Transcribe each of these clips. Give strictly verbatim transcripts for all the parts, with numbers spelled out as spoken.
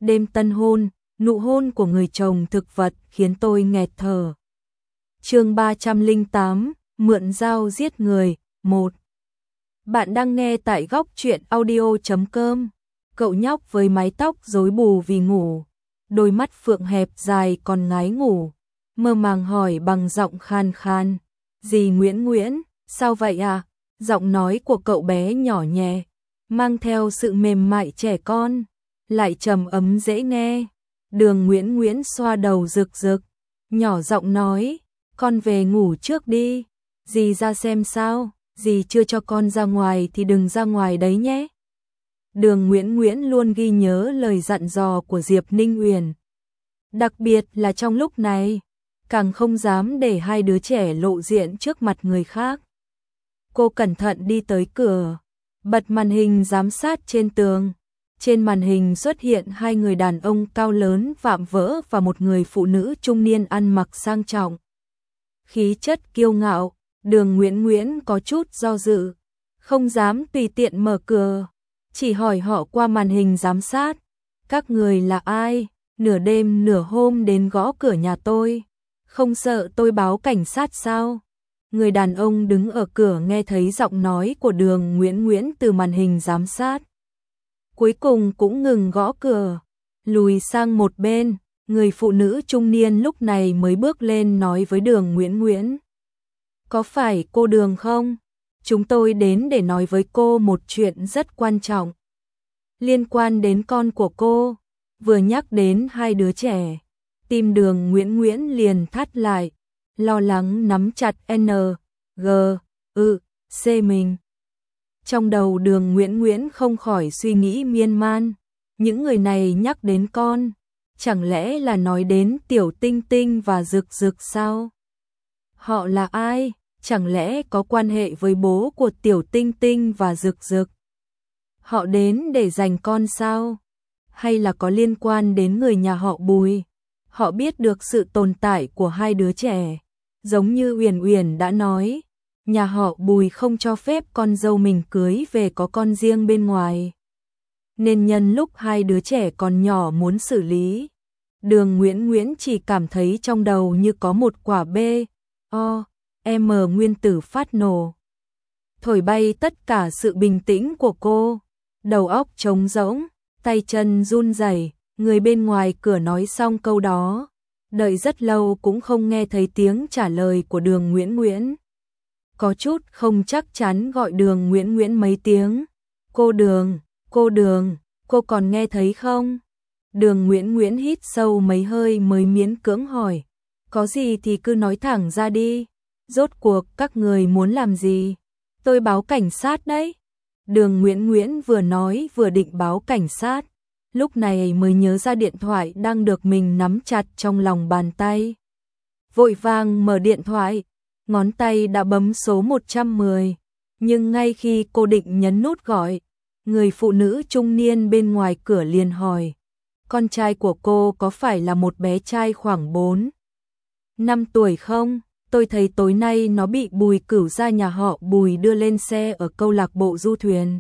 đêm tân hôn, nụ hôn của người chồng thực vật khiến tôi nghẹt thở. Chương ba trăm lẻ tám, mượn dao giết người, một. Bạn đang nghe tại góc truyện audio chấm com. Cậu nhóc với mái tóc rối bù vì ngủ, đôi mắt phượng hẹp dài còn ngái ngủ, mơ màng hỏi bằng giọng khan khan, "Dì Nguyễn Nguyễn, sao vậy à?" Giọng nói của cậu bé nhỏ nhẹ, mang theo sự mềm mại trẻ con, lại trầm ấm dễ nghe. Đường Nguyễn Nguyễn xoa đầu rực rực, nhỏ giọng nói, "Con về ngủ trước đi, dì ra xem sao, dì chưa cho con ra ngoài thì đừng ra ngoài đấy nhé." Đường Nguyễn Nguyễn luôn ghi nhớ lời dặn dò của Diệp Ninh Uyển, đặc biệt là trong lúc này, càng không dám để hai đứa trẻ lộ diện trước mặt người khác. Cô cẩn thận đi tới cửa, bật màn hình giám sát trên tường. Trên màn hình xuất hiện hai người đàn ông cao lớn vạm vỡ và một người phụ nữ trung niên ăn mặc sang trọng. Khí chất kiêu ngạo, Đường Nguyễn Nguyễn có chút do dự, không dám tùy tiện mở cửa, chỉ hỏi họ qua màn hình giám sát, "Các người là ai? Nửa đêm nửa hôm đến gõ cửa nhà tôi, không sợ tôi báo cảnh sát sao?" Người đàn ông đứng ở cửa nghe thấy giọng nói của Đường Nguyễn Nguyễn từ màn hình giám sát, cuối cùng cũng ngừng gõ cửa, lùi sang một bên. Người phụ nữ trung niên lúc này mới bước lên nói với Đường Nguyễn Nguyễn, "Có phải cô Đường không? Chúng tôi đến để nói với cô một chuyện rất quan trọng, liên quan đến con của cô." Vừa nhắc đến hai đứa trẻ, tim Đường Nguyễn Nguyễn liền thắt lại, lo lắng nắm chặt N, G, ư, C mình. Trong đầu Đường Nguyễn Nguyễn không khỏi suy nghĩ miên man, những người này nhắc đến con, chẳng lẽ là nói đến Tiểu Tinh Tinh và Dực Dực sao? Họ là ai? Chẳng lẽ có quan hệ với bố của Tiểu Tinh Tinh và Dực Dực? Họ đến để giành con sao? Hay là có liên quan đến người nhà họ Bùi? Họ biết được sự tồn tại của hai đứa trẻ, giống như Uyển Uyển đã nói, nhà họ Bùi không cho phép con dâu mình cưới về có con riêng bên ngoài, nên nhân lúc hai đứa trẻ còn nhỏ muốn xử lý. Đường Nguyễn Nguyễn chỉ cảm thấy trong đầu như có một quả B, O, M nguyên tử phát nổ, thổi bay tất cả sự bình tĩnh của cô, đầu óc trống rỗng, tay chân run rẩy. Người bên ngoài cửa nói xong câu đó, đợi rất lâu cũng không nghe thấy tiếng trả lời của Đường Nguyễn Nguyễn. Có chút không chắc chắn gọi Đường Nguyễn Nguyễn mấy tiếng, "Cô Đường, cô Đường, cô còn nghe thấy không?" Đường Nguyễn Nguyễn hít sâu mấy hơi mới miễn cưỡng hỏi, "Có gì thì cứ nói thẳng ra đi, rốt cuộc các người muốn làm gì?" "Tôi báo cảnh sát đấy." Đường Nguyễn Nguyễn vừa nói vừa định báo cảnh sát, lúc này mới nhớ ra điện thoại đang được mình nắm chặt trong lòng bàn tay. Vội vàng mở điện thoại, ngón tay đã bấm số một trăm mười, nhưng ngay khi cô định nhấn nút gọi, người phụ nữ trung niên bên ngoài cửa liền hỏi, "Con trai của cô có phải là một bé trai khoảng bốn năm tuổi không? Tôi thấy tối nay nó bị Bùi Cửu gia nhà họ Bùi đưa lên xe ở câu lạc bộ du thuyền,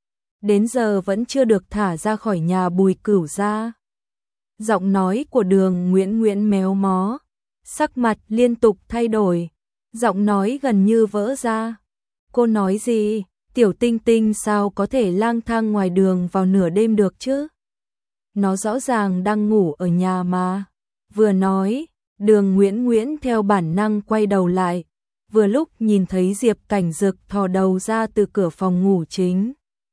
đến giờ vẫn chưa được thả ra khỏi nhà Bùi Cửu gia." Giọng nói của Đường Nguyễn Nguyễn méo mó, sắc mặt liên tục thay đổi, giọng nói gần như vỡ ra. "Cô nói gì? Tiểu Tinh Tinh sao có thể lang thang ngoài đường vào nửa đêm được chứ? Nó rõ ràng đang ngủ ở nhà mà." Vừa nói, Đường Nguyễn Nguyễn theo bản năng quay đầu lại, vừa lúc nhìn thấy Diệp Cảnh Dực thò đầu ra từ cửa phòng ngủ chính.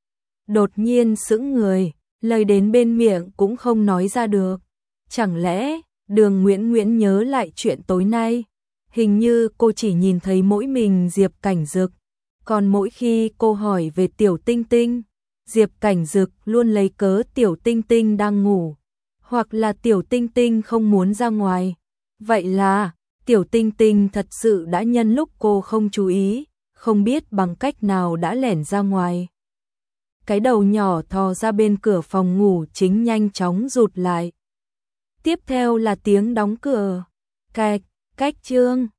Đột nhiên sững người, lời đến bên miệng cũng không nói ra được. Chẳng lẽ, Đường Nguyễn Nguyễn nhớ lại chuyện tối nay, hình như cô chỉ nhìn thấy mỗi mình Diệp Cảnh Dực, còn mỗi khi cô hỏi về Tiểu Tinh Tinh, Diệp Cảnh Dực luôn lấy cớ Tiểu Tinh Tinh đang ngủ, hoặc là Tiểu Tinh Tinh không muốn ra ngoài. Vậy là, Tiểu Tinh Tinh thật sự đã nhân lúc cô không chú ý, không biết bằng cách nào đã lẻn ra ngoài. Cái đầu nhỏ thò ra bên cửa phòng ngủ chính nhanh chóng rụt lại. Tiếp theo là tiếng đóng cửa. Cạch, cách chương.